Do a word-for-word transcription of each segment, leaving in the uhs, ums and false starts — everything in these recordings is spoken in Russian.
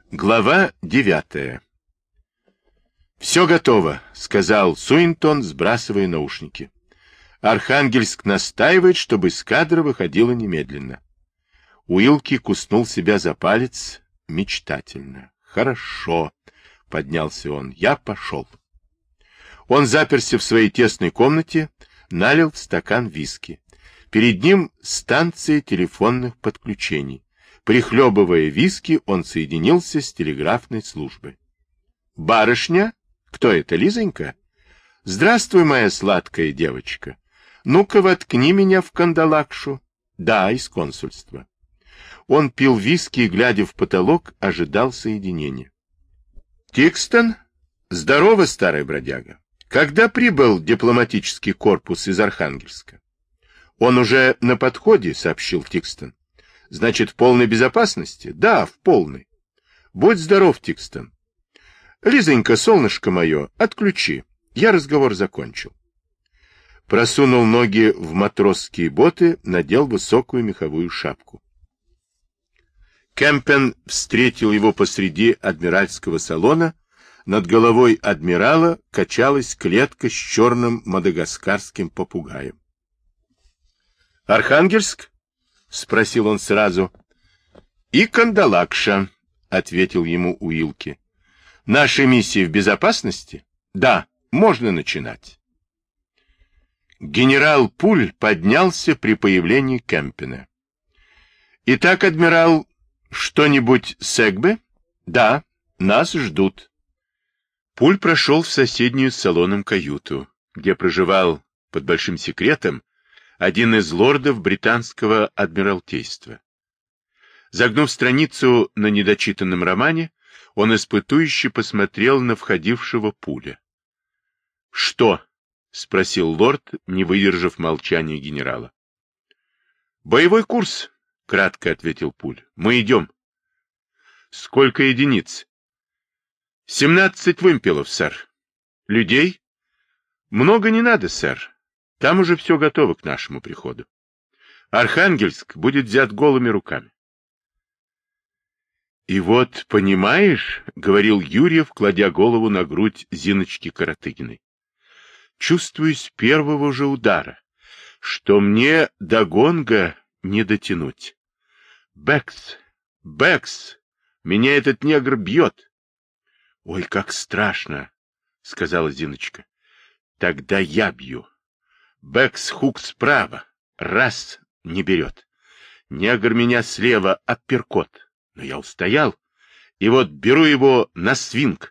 Глава девятая. «Все готово», — сказал Суинтон, сбрасывая наушники. «Архангельск настаивает, чтобы эскадра выходила немедленно». Уилки куснул себя за палец мечтательно. «Хорошо», — поднялся он, — «я пошел». Он заперся в своей тесной комнате, налил в стакан виски. Перед ним станция телефонных подключений. Прихлебывая виски, он соединился с телеграфной службой. «Барышня? Кто это, Лизонька? Здравствуй, моя сладкая девочка. Ну-ка, воткни меня в кандалакшу». «Да, из консульства». Он пил виски и, глядя в потолок, ожидал соединения. «Тикстон? Здорово, старый бродяга. Когда прибыл дипломатический корпус из Архангельска?» «Он уже на подходе», — сообщил Тикстон. «Значит, в полной безопасности?» «Да, в полной». «Будь здоров, Тикстон». «Лизонька, солнышко мое, отключи. Я разговор закончил». Просунул ноги в матросские боты, надел высокую меховую шапку. Кемпен встретил его посреди адмиральского салона. Над головой адмирала качалась клетка с черным мадагаскарским попугаем. «Архангельск?» — спросил он сразу. «И Кандалакша», — ответил ему Уилки. «Наша миссия в безопасности? Да, можно начинать». Генерал Пуль поднялся при появлении Кемпена. «Итак, адмирал, что-нибудь с Эгбе?» «Да, нас ждут». Пуль прошел в соседнюю с салоном каюту, где проживал под большим секретом один из лордов британского адмиралтейства. Загнув страницу на недочитанном романе, он испытующе посмотрел на входившего Пуля. — Что? — спросил лорд, не выдержав молчания генерала. — Боевой курс, — кратко ответил Пуль. — Мы идем. — Сколько единиц? — Семнадцать вымпелов, сэр. — Людей? — Много не надо, сэр. Там уже все готово к нашему приходу. Архангельск будет взят голыми руками. И вот, понимаешь, — говорил Юрьев, кладя голову на грудь Зиночки Каратыгиной, — чувствую с первого же удара, что мне до гонга не дотянуть. Бэкс, Бэкс, меня этот негр бьет. — Ой, как страшно, — сказала Зиночка. — Тогда я бью. Бэкс хук справа. Раз, не берет. Негр меня слева апперкот. Но я устоял. И вот беру его на свинг.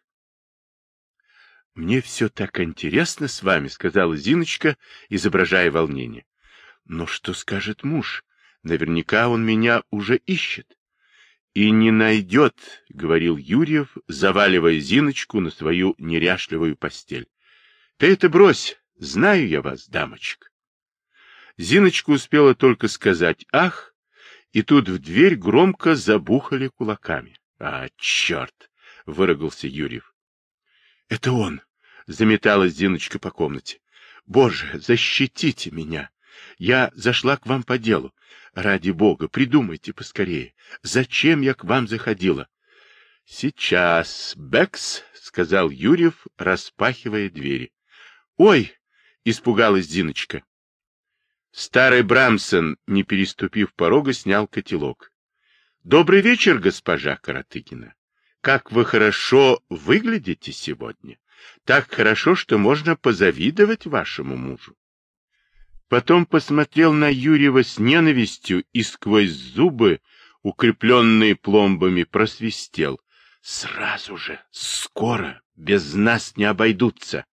— Мне все так интересно с вами, — сказала Зиночка, изображая волнение. — Но что скажет муж? Наверняка он меня уже ищет. — И не найдет, — говорил Юрьев, заваливая Зиночку на свою неряшливую постель. — Ты это брось. Знаю я вас, дамочка. Зиночка успела только сказать «ах», и тут в дверь громко забухали кулаками. — А, черт! — выругался Юрьев. — Это он! — заметалась Зиночка по комнате. — Боже, защитите меня! Я зашла к вам по делу. Ради бога, придумайте поскорее. Зачем я к вам заходила? — Сейчас, Бэкс, — сказал Юрьев, распахивая двери. — Ой! — испугалась Зиночка. Старый Брамсон, не переступив порога, снял котелок. — Добрый вечер, госпожа Каратыгина. Как вы хорошо выглядите сегодня. Так хорошо, что можно позавидовать вашему мужу. Потом посмотрел на Юрьева с ненавистью и сквозь зубы, укрепленные пломбами, просвистел. — Сразу же, скоро, без нас не обойдутся.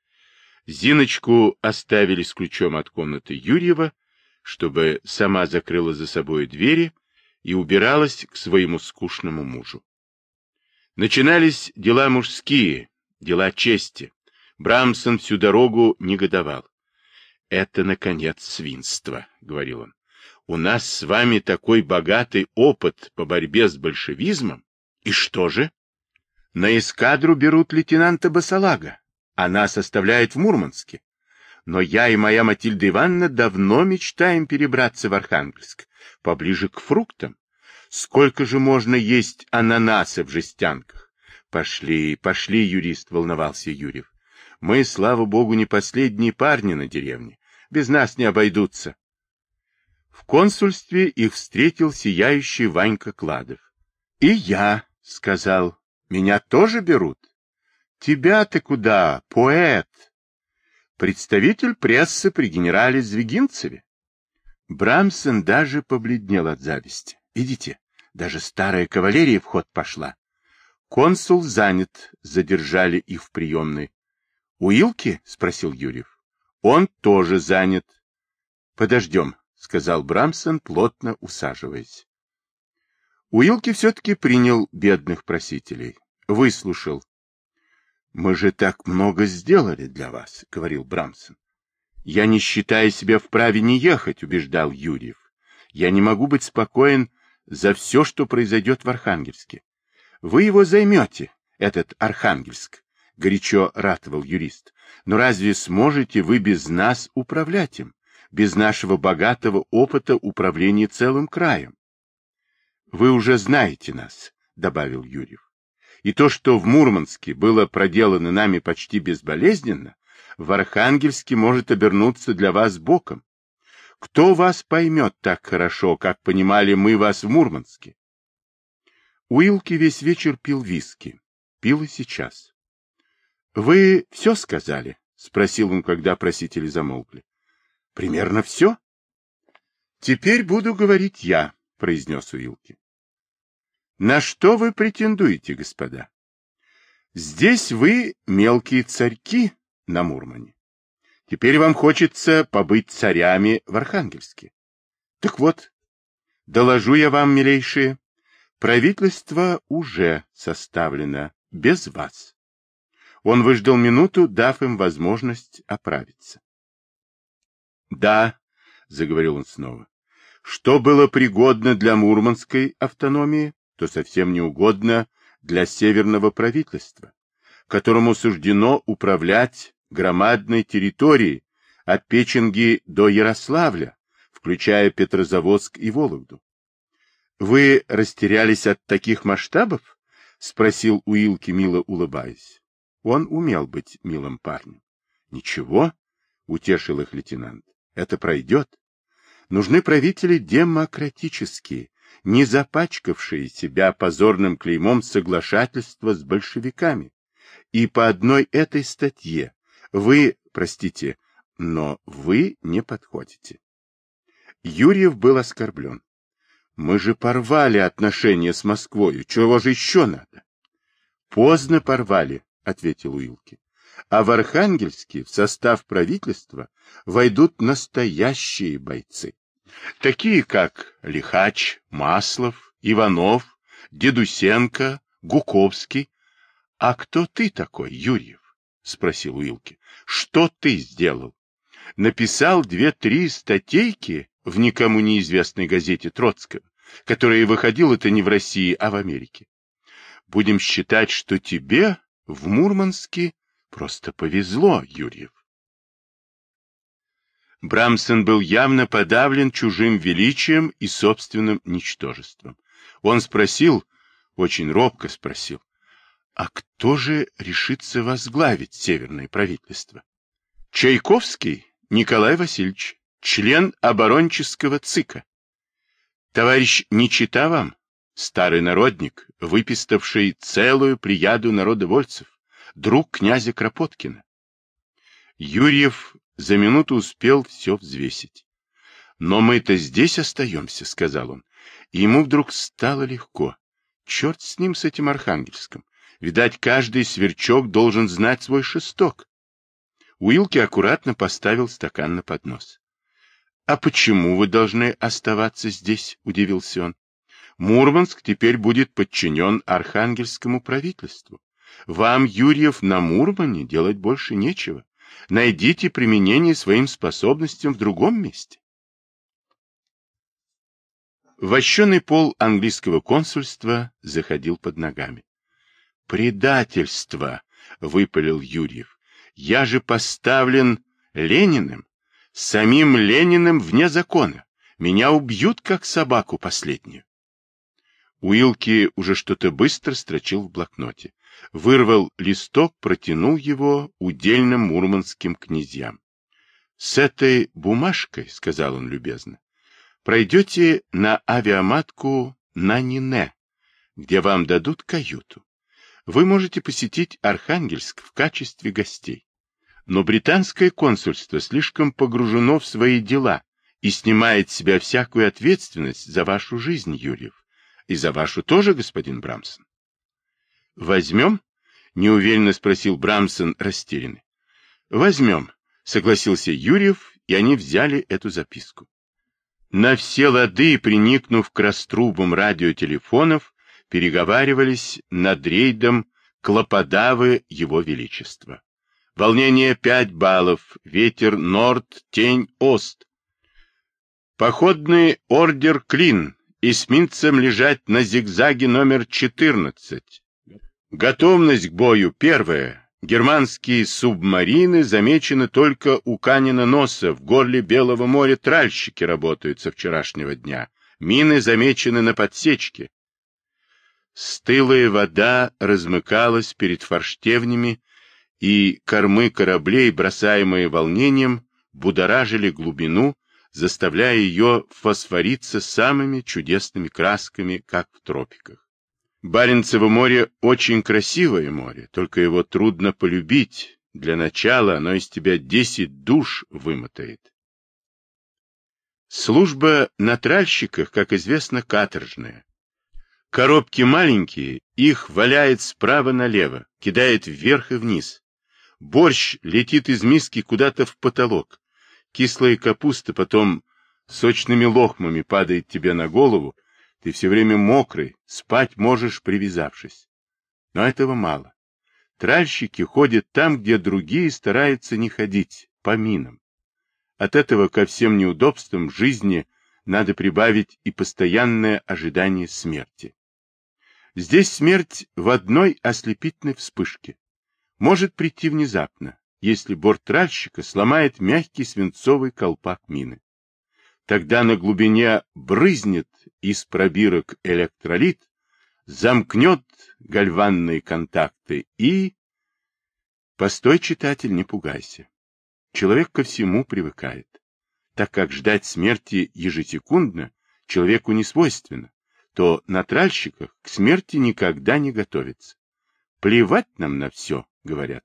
Зиночку оставили с ключом от комнаты Юрьева, чтобы сама закрыла за собой двери и убиралась к своему скучному мужу. Начинались дела мужские, дела чести. Брамсон всю дорогу негодовал. — Это, наконец, свинство, — говорил он. — У нас с вами такой богатый опыт по борьбе с большевизмом. И что же? На эскадру берут лейтенанта Басалага. Она составляет в Мурманске. Но я и моя Матильда Ивановна давно мечтаем перебраться в Архангельск, поближе к фруктам. Сколько же можно есть ананасы в жестянках? Пошли, пошли, юрист, волновался Юрьев. Мы, слава богу, не последние парни на деревне. Без нас не обойдутся. В консульстве их встретил сияющий Ванька Кладов. — И я, — сказал, — меня тоже берут. — Тебя-то куда, поэт? Представитель прессы при генерале Звягинцеве. Брамсон даже побледнел от зависти. Видите, даже старая кавалерия в ход пошла. Консул занят, задержали их в приемной. — Уилки? — спросил Юрьев. — Он тоже занят. — Подождем, — сказал Брамсон, плотно усаживаясь. Уилки все-таки принял бедных просителей, выслушал. — Мы же так много сделали для вас, — говорил Брамсон. — Я не считаю себя вправе не ехать, — убеждал Юрьев. — Я не могу быть спокоен за все, что произойдет в Архангельске. Вы его займете, этот Архангельск, — горячо ратовал юрист. Но разве сможете вы без нас управлять им, без нашего богатого опыта управления целым краем? — Вы уже знаете нас, — добавил Юрьев. И то, что в Мурманске было проделано нами почти безболезненно, в Архангельске может обернуться для вас боком. Кто вас поймет так хорошо, как понимали мы вас в Мурманске? Уилки весь вечер пил виски. Пил и сейчас. — Вы все сказали? — спросил он, когда просители замолкли. — Примерно все. — Теперь буду говорить я, — произнес Уилки. — На что вы претендуете, господа? Здесь вы мелкие царьки на Мурмане. Теперь вам хочется побыть царями в Архангельске. Так вот, доложу я вам, милейшие, правительство уже составлено без вас. Он выждал минуту, дав им возможность оправиться. — Да, — заговорил он снова, — что было пригодно для мурманской автономии, то совсем не угодно для северного правительства, которому суждено управлять громадной территорией от Печенги до Ярославля, включая Петрозаводск и Вологду. — Вы растерялись от таких масштабов? — спросил Уилки, мило улыбаясь. Он умел быть милым парнем. — Ничего, — утешил их лейтенант, — это пройдет. Нужны правители демократические, не запачкавшие себя позорным клеймом соглашательства с большевиками. И по одной этой статье вы, простите, но вы не подходите. Юрьев был оскорблен. Мы же порвали отношения с Москвой, чего же еще надо? Поздно порвали, ответил Уилки. А в Архангельске в состав правительства войдут настоящие бойцы. Такие как Лихач, Маслов, Иванов, Дедусенко, Гуковский. — А кто ты такой, Юрьев? — спросил Уилки. — Что ты сделал? Написал две-три статейки в никому неизвестной газете Троцкого, которая выходила-то не в России, а в Америке. Будем считать, что тебе в Мурманске просто повезло, Юрьев. Брамсон был явно подавлен чужим величием и собственным ничтожеством. Он спросил, очень робко спросил, а кто же решится возглавить северное правительство? Чайковский Николай Васильевич, член оборонческого ЦИКа. Товарищ не чита вам? Старый народник, выпиставший целую плеяду народовольцев, друг князя Кропоткина. Юрьев за минуту успел все взвесить. «Но мы-то здесь остаемся», — сказал он. И ему вдруг стало легко. Черт с ним, с этим Архангельском. Видать, каждый сверчок должен знать свой шесток. Уилки аккуратно поставил стакан на поднос. — А почему вы должны оставаться здесь? — удивился он. — Мурманск теперь будет подчинен Архангельскому правительству. Вам, Юрьев, на Мурмане делать больше нечего. Найдите применение своим способностям в другом месте. Вощеный пол английского консульства заходил под ногами. «Предательство!» — выпалил Юрьев. «Я же поставлен Лениным, самим Лениным вне закона. Меня убьют, как собаку последнюю». Уилки уже что-то быстро строчил в блокноте. Вырвал листок, протянул его удельным мурманским князьям. — С этой бумажкой, — сказал он любезно, — пройдете на авиаматку на Нине, где вам дадут каюту. Вы можете посетить Архангельск в качестве гостей. Но британское консульство слишком погружено в свои дела и снимает с себя всякую ответственность за вашу жизнь, Юрьев. И за вашу тоже, господин Брамсон. — Возьмем? — неуверенно спросил Брамсон, растерянный. — Возьмем, — согласился Юрьев, и они взяли эту записку. На все лады, приникнув к раструбам радиотелефонов, переговаривались над рейдом клоподавы его величества. Волнение пять баллов, ветер норд, тень ост. Походный ордер Клин, эсминцам лежать на зигзаге номер четырнадцать. Готовность к бою первая. Германские субмарины замечены только у Канина носа, в горле Белого моря тральщики работают со вчерашнего дня. Мины замечены на подсечке. Стылая вода размыкалась перед форштевнями, и кормы кораблей, бросаемые волнением, будоражили глубину, заставляя ее фосфориться самыми чудесными красками, как в тропиках. Баренцево море очень красивое море, только его трудно полюбить. Для начала оно из тебя десять душ вымотает. Служба на тральщиках, как известно, каторжная. Коробки маленькие, их валяет справа налево, кидает вверх и вниз. Борщ летит из миски куда-то в потолок. Кислая капуста потом сочными лохмами падает тебе на голову. Ты все время мокрый, спать можешь, привязавшись. Но этого мало. Тральщики ходят там, где другие стараются не ходить, по минам. От этого ко всем неудобствам жизни надо прибавить и постоянное ожидание смерти. Здесь смерть в одной ослепительной вспышке. Может прийти внезапно, если борт тральщика сломает мягкий свинцовый колпак мины. Тогда на глубине брызнет из пробирок электролит, замкнет гальванные контакты и... Постой, читатель, не пугайся. Человек ко всему привыкает, так как ждать смерти ежесекундно человеку не свойственно, то на тральщиках к смерти никогда не готовится. Плевать нам на все, говорят.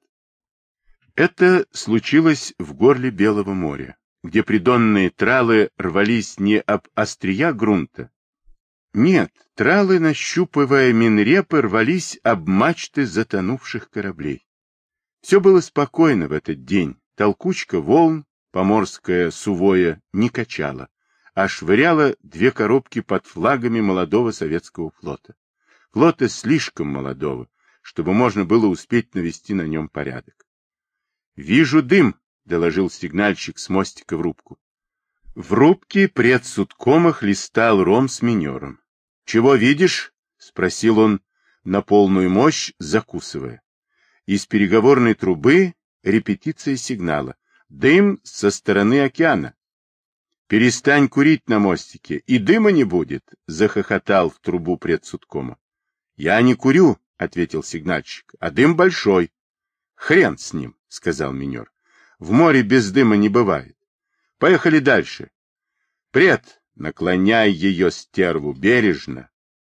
Это случилось в горле Белого моря, где придонные тралы рвались не об острия грунта. Нет, тралы, нащупывая минрепы, рвались об мачты затонувших кораблей. Все было спокойно в этот день. Толкучка волн, поморское сувое, не качала, а швыряла две коробки под флагами молодого советского флота. Флота слишком молодого, чтобы можно было успеть навести на нем порядок. «Вижу дым», — доложил сигнальщик с мостика в рубку. В рубке пред судкома хлестал ром с минером. «Чего видишь?» — спросил он на полную мощь, закусывая. Из переговорной трубы репетиция сигнала. Дым со стороны океана. «Перестань курить на мостике, и дыма не будет», — захохотал в трубу предсудкома. «Я не курю», — ответил сигнальщик, — «а дым большой». «Хрен с ним», — сказал минер. «В море без дыма не бывает. Поехали дальше». «Пред, наклоняй ее, стерву, бережно».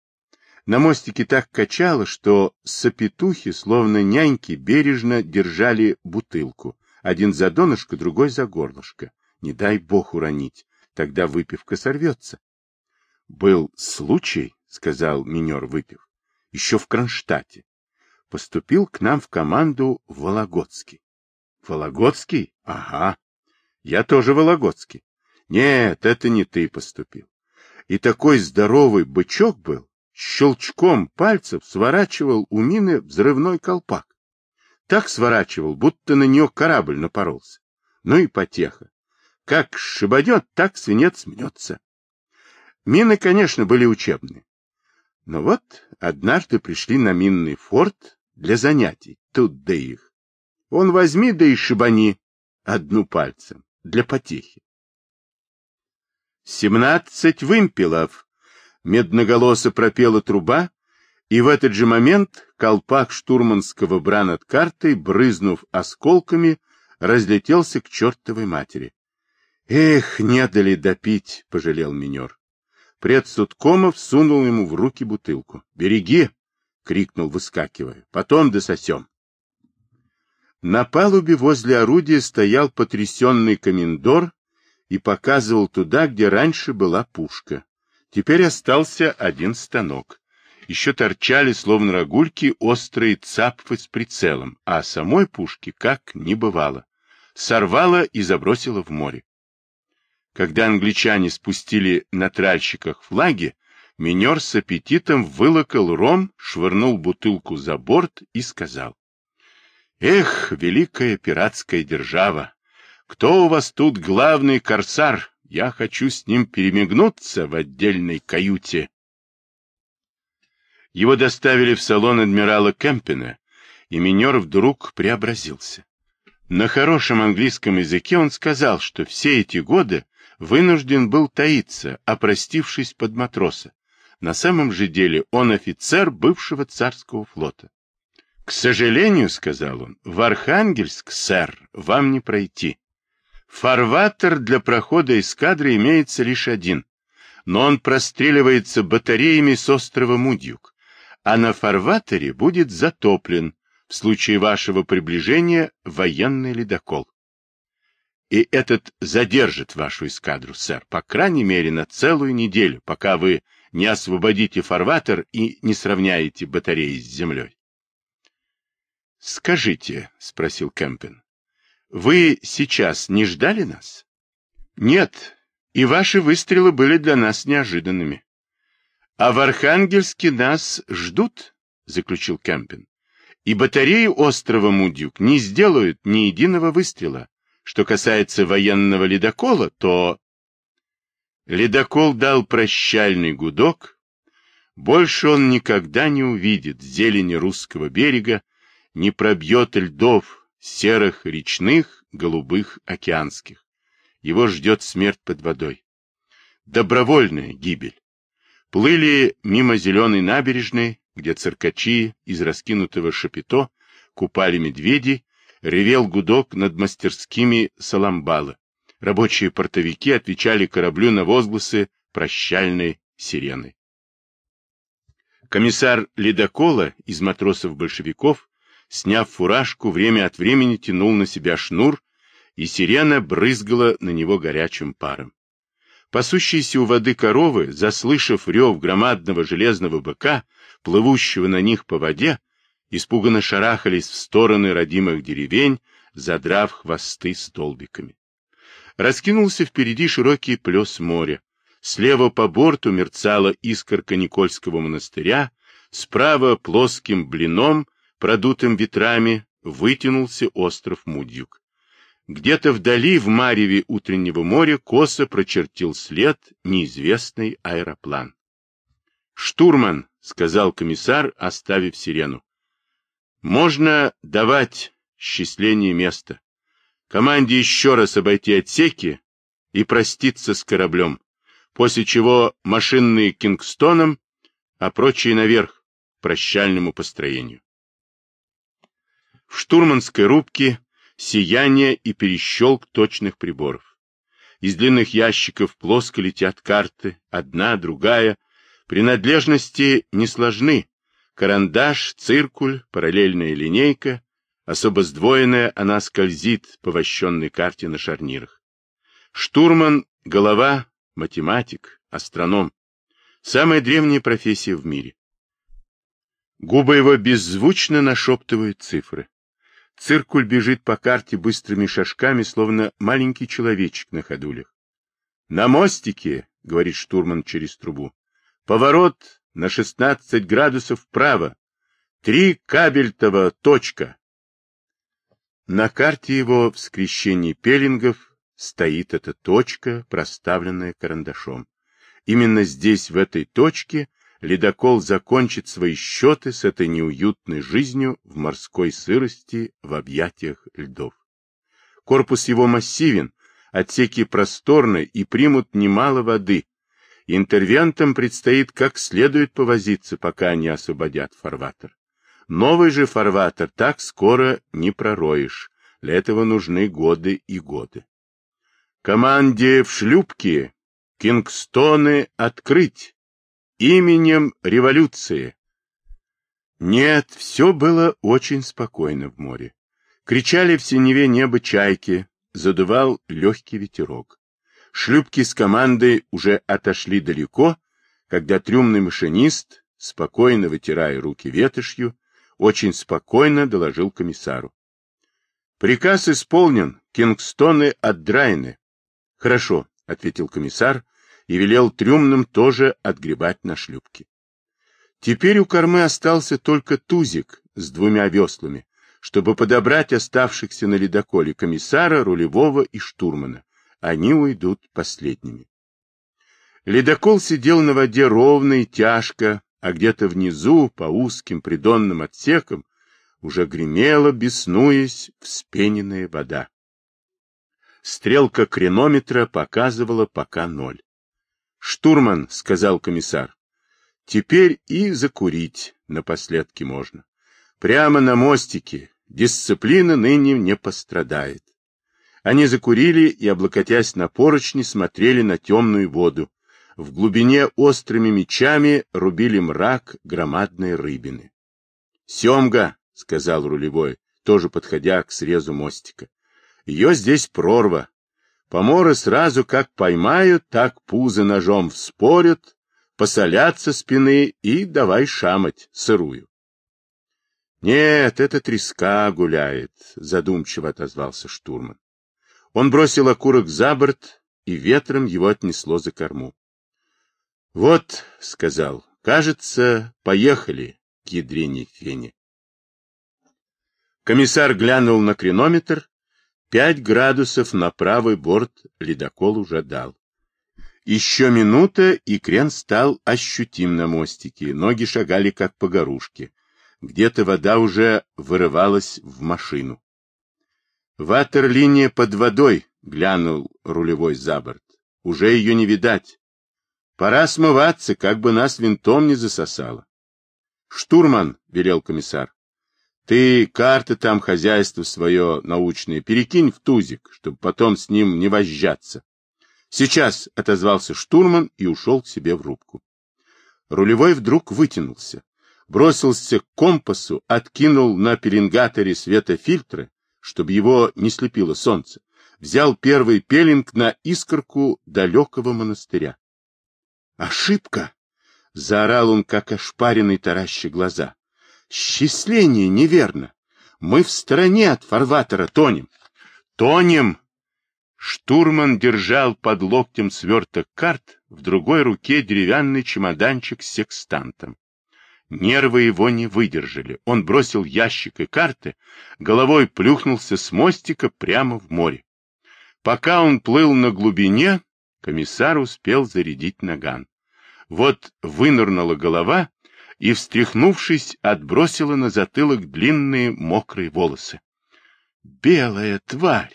На мостике так качало, что сопетухи, словно няньки, бережно держали бутылку. Один за донышко, другой за горлышко. Не дай бог уронить, тогда выпивка сорвется. — Был случай, — сказал минер, выпив, — еще в Кронштадте. Поступил к нам в команду Вологодский. — Вологодский? Ага. Я тоже Вологодский. Нет, это не ты поступил. И такой здоровый бычок был, щелчком пальцев сворачивал у мины взрывной колпак. Так сворачивал, будто на нее корабль напоролся. Ну и потеха. Как шибанет, так свинец мнется. Мины, конечно, были учебные. Но вот однажды пришли на минный форт для занятий. Тут да их. Он возьми да и шибани одну пальцем для потехи. Семнадцать вымпелов. медноголосо пропела труба, и в этот же момент колпак штурманского бра над картой, брызнув осколками, разлетелся к чертовой матери. «Эх, не дали допить», — пожалел минер. Предсудкомов сунул ему в руки бутылку. «Береги!» — крикнул, выскакивая. «Потом дососем». На палубе возле орудия стоял потрясенный комендор и показывал туда, где раньше была пушка. Теперь остался один станок. Еще торчали, словно рогульки, острые цапфы с прицелом, а самой пушки как не бывало. Сорвало и забросило в море. Когда англичане спустили на тральщиках флаги, минер с аппетитом вылокал ром, швырнул бутылку за борт и сказал: «Эх, великая пиратская держава! Кто у вас тут главный корсар? Я хочу с ним перемигнуться в отдельной каюте». Его доставили в салон адмирала Кемпина, и минер вдруг преобразился. На хорошем английском языке он сказал, что все эти годы вынужден был таиться, опростившись под матроса. На самом же деле он офицер бывшего царского флота. «К сожалению, — сказал он, — в Архангельск, сэр, вам не пройти. Фарватер для прохода эскадры имеется лишь один, но он простреливается батареями с острова Мудьюк, а на фарватере будет затоплен в случае вашего приближения военный ледокол. И этот задержит вашу эскадру, сэр, по крайней мере на целую неделю, пока вы не освободите фарватер и не сравняете батареи с землей». — Скажите, — спросил Кемпин, — вы сейчас не ждали нас? — Нет, и ваши выстрелы были для нас неожиданными. — А в Архангельске нас ждут, — заключил Кемпин, — и батареи острова Мудьюк не сделают ни единого выстрела. Что касается военного ледокола, то... Ледокол дал прощальный гудок. Больше он никогда не увидит зелени русского берега, не пробьет льдов серых речных, голубых океанских. Его ждет смерть под водой. Добровольная гибель. Плыли мимо зеленой набережной, где циркачи из раскинутого шапито купали медведей, ревел гудок над мастерскими Саламбала. Рабочие портовики отвечали кораблю на возгласы прощальной сирены. Комиссар ледокола из матросов-большевиков, сняв фуражку, время от времени тянул на себя шнур, и сирена брызгала на него горячим паром. Пасущиеся у воды коровы, заслышав рев громадного железного быка, плывущего на них по воде, испуганно шарахались в стороны родимых деревень, задрав хвосты столбиками. Раскинулся впереди широкий плес моря. Слева по борту мерцала искорка Никольского монастыря, справа плоским блином, продутым ветрами, вытянулся остров Мудьюк. Где-то вдали, в мареве утреннего моря, косо прочертил след неизвестный аэроплан. «Штурман», — сказал комиссар, оставив сирену, — «можно давать счисление места. Команде еще раз обойти отсеки и проститься с кораблем, после чего машинные Кингстоном, а прочие наверх, к прощальному построению». В штурманской рубке сияние и перещелк точных приборов. Из длинных ящиков плоско летят карты, одна, другая. Принадлежности не сложны. Карандаш, циркуль, параллельная линейка. Особо сдвоенная, она скользит по вощенной карте на шарнирах. Штурман — голова, математик, астроном. Самая древняя профессия в мире. Губы его беззвучно нашептывают цифры. Циркуль бежит по карте быстрыми шажками, словно маленький человечек на ходулях. — На мостике, — говорит штурман через трубу, — поворот на шестнадцать градусов вправо. Три кабельтова точка. На карте его в скрещении пеллингов стоит эта точка, проставленная карандашом. Именно здесь, в этой точке, ледокол закончит свои счеты с этой неуютной жизнью в морской сырости в объятиях льдов. Корпус его массивен, отсеки просторны и примут немало воды, Интервентам предстоит как следует повозиться, пока не освободят фарватер. Новый же фарватер так скоро не пророешь. Для этого нужны годы и годы. Команде в шлюпке Кингстоны открыть именем революции. Нет, все было очень спокойно в море. Кричали в синеве неба чайки, задувал легкий ветерок. Шлюпки с командой уже отошли далеко, когда трюмный машинист, спокойно вытирая руки ветошью, очень спокойно доложил комиссару. Приказ исполнен, Кингстоны отдраены. Хорошо, ответил комиссар и велел трюмным тоже отгребать на шлюпки. Теперь у кормы остался только тузик с двумя веслами, чтобы подобрать оставшихся на ледоколе комиссара, рулевого и штурмана. Они уйдут последними. Ледокол сидел на воде ровно и тяжко, а где-то внизу, по узким придонным отсекам, уже гремела, беснуясь, вспененная вода. Стрелка кренометра показывала пока ноль. «Штурман», — сказал комиссар, — «теперь и закурить напоследки можно. Прямо на мостике, дисциплина ныне не пострадает». Они закурили и, облокотясь на поручни, смотрели на темную воду. В глубине острыми мечами рубили мрак громадной рыбины. «Семга», — сказал рулевой, тоже подходя к срезу мостика. «Ее здесь прорва. Поморы сразу как поймают, так пузо ножом вспорят, посолят со спины и давай шамать сырую». «Нет, это треска гуляет», — задумчиво отозвался штурман. Он бросил окурок за борт, и ветром его отнесло за корму. «Вот», — сказал, — «кажется, поехали к ядрене фене». Комиссар глянул на кренометр. Пять градусов на правый борт ледокол уже дал. Еще минута, и крен стал ощутим на мостике. Ноги шагали, как по горушке. Где-то вода уже вырывалась в машину. «Ватерлиния под водой», — глянул рулевой за борт. «Уже ее не видать. Пора смываться, как бы нас винтом не засосало». «Штурман», — велел комиссар, — «ты карты там, хозяйство свое научное, перекинь в тузик, чтобы потом с ним не возжаться». «Сейчас», — отозвался штурман и ушел к себе в рубку. Рулевой вдруг вытянулся, бросился к компасу, откинул на пеленгаторе светофильтры, чтобы его не слепило солнце, взял первый пеленг на искорку далекого монастыря. «Ошибка!» — заорал он, как ошпаренный, тараща глаза. «Счисление неверно! Мы в стороне от фарватера тонем!» «Тонем!» Штурман держал под локтем сверток карт, в другой руке деревянный чемоданчик с секстантом. Нервы его не выдержали. Он бросил ящик и карты, головой плюхнулся с мостика прямо в море. Пока он плыл на глубине, комиссар успел зарядить наган. Вот вынырнула голова и, встряхнувшись, отбросила на затылок длинные мокрые волосы. «Белая тварь!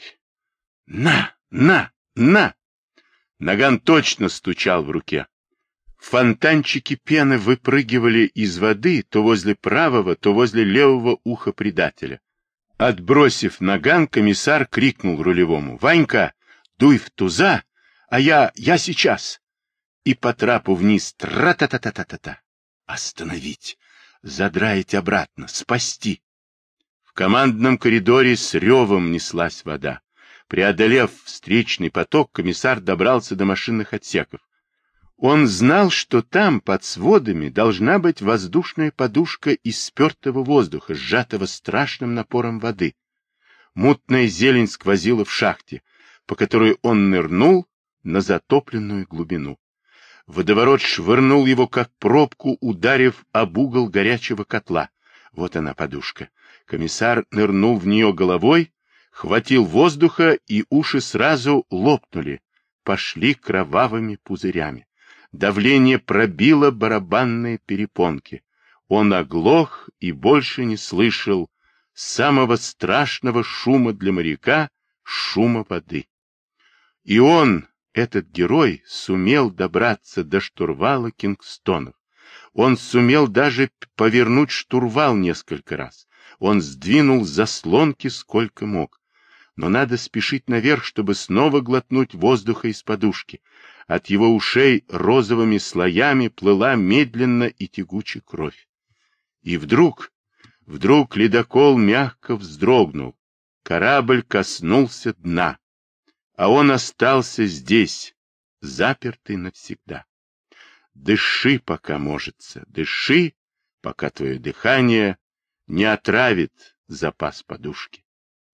На, на, на!» Наган точно стучал в руке. Фонтанчики пены выпрыгивали из воды то возле правого, то возле левого уха предателя. Отбросив наган, комиссар крикнул рулевому: «Ванька, дуй в туза, а я, я сейчас!» И по трапу вниз тра-та-та-та-та-та-та. Остановить, задраить обратно, спасти. В командном коридоре с ревом неслась вода. Преодолев встречный поток, комиссар добрался до машинных отсеков. Он знал, что там, под сводами, должна быть воздушная подушка из спертого воздуха, сжатого страшным напором воды. Мутная зелень сквозила в шахте, по которой он нырнул на затопленную глубину. Водоворот швырнул его, как пробку, ударив об угол горячего котла. Вот она, подушка. Комиссар нырнул в нее головой, хватил воздуха, и уши сразу лопнули, пошли кровавыми пузырями. Давление пробило барабанные перепонки. Он оглох и больше не слышал самого страшного шума для моряка — шума воды. И он, этот герой сумел добраться до штурвала Кингстонов. Он сумел даже повернуть штурвал несколько раз. Он сдвинул заслонки сколько мог. Но надо спешить наверх, чтобы снова глотнуть воздуха из подушки. От его ушей розовыми слоями плыла медленно и тягуче кровь. И вдруг, вдруг ледокол мягко вздрогнул. Корабль коснулся дна, а он остался здесь, запертый навсегда. Дыши, пока можется, дыши, пока твое дыхание не отравит запас подушки.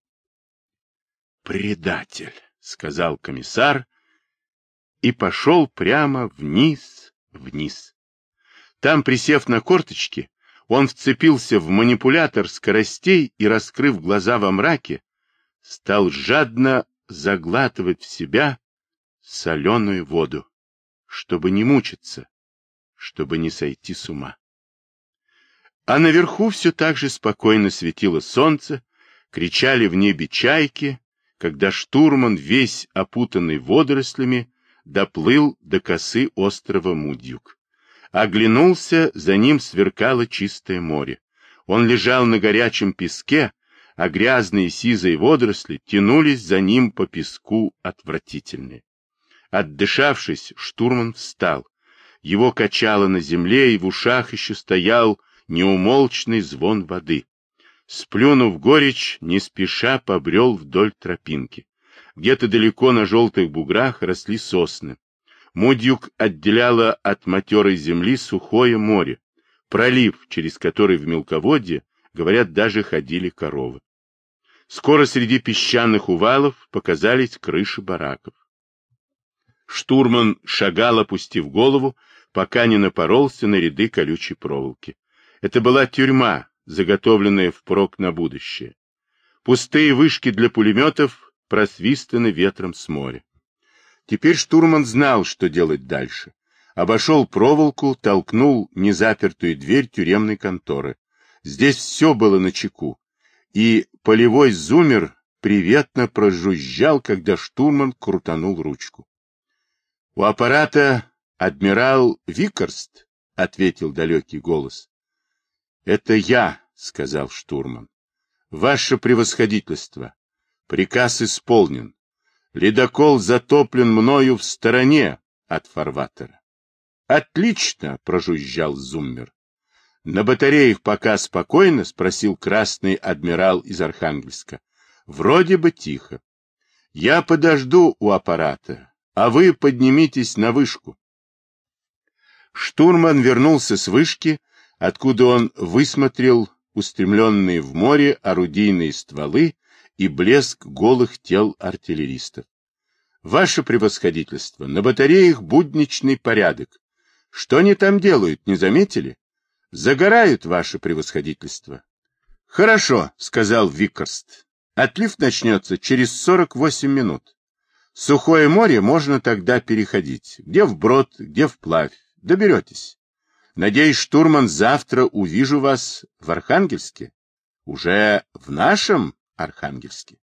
«Предатель», — сказал комиссар, и пошел прямо вниз, вниз. Там, присев на корточки, он вцепился в манипулятор скоростей и, раскрыв глаза во мраке, стал жадно заглатывать в себя соленую воду, чтобы не мучиться, чтобы не сойти с ума. А наверху все так же спокойно светило солнце, кричали в небе чайки, когда штурман, весь опутанный водорослями, доплыл до косы острова Мудьюк. Оглянулся, за ним сверкало чистое море. Он лежал на горячем песке, а грязные сизые водоросли тянулись за ним по песку отвратительные. Отдышавшись, штурман встал. Его качало на земле, и в ушах еще стоял неумолчный звон воды. Сплюнув горечь, не спеша побрел вдоль тропинки. Где-то далеко на желтых буграх росли сосны. Мудьюк отделяло от матерой земли сухое море, пролив, через который в мелководье, говорят, даже ходили коровы. Скоро среди песчаных увалов показались крыши бараков. Штурман шагал, опустив голову, пока не напоролся на ряды колючей проволоки. Это была тюрьма, заготовленная впрок на будущее. Пустые вышки для пулеметов просвистаны ветром с моря. Теперь штурман знал, что делать дальше. Обошел проволоку, толкнул незапертую дверь тюремной конторы. Здесь все было начеку, и полевой зуммер приветно прожужжал, когда штурман крутанул ручку. — У аппарата адмирал Викарст, — ответил далекий голос. — Это я, — сказал штурман. — Ваше превосходительство. Приказ исполнен. Ледокол затоплен мною в стороне от фарватера. — Отлично, — прожужжал зуммер. — На батареях пока спокойно? — спросил красный адмирал из Архангельска. — Вроде бы тихо. Я подожду у аппарата, а вы поднимитесь на вышку. Штурман вернулся с вышки, откуда он высмотрел устремленные в море орудийные стволы и блеск голых тел артиллеристов. Ваше превосходительство, на батареях будничный порядок. Что они там делают, не заметили? Загорают, ваше превосходительство. Хорошо, сказал Викарст. Отлив начнется через сорок восемь минут. Сухое море можно тогда переходить. Где вброд, где вплавь. Доберетесь. Надеюсь, штурман, завтра увижу вас в Архангельске. Уже в нашем Архангельске.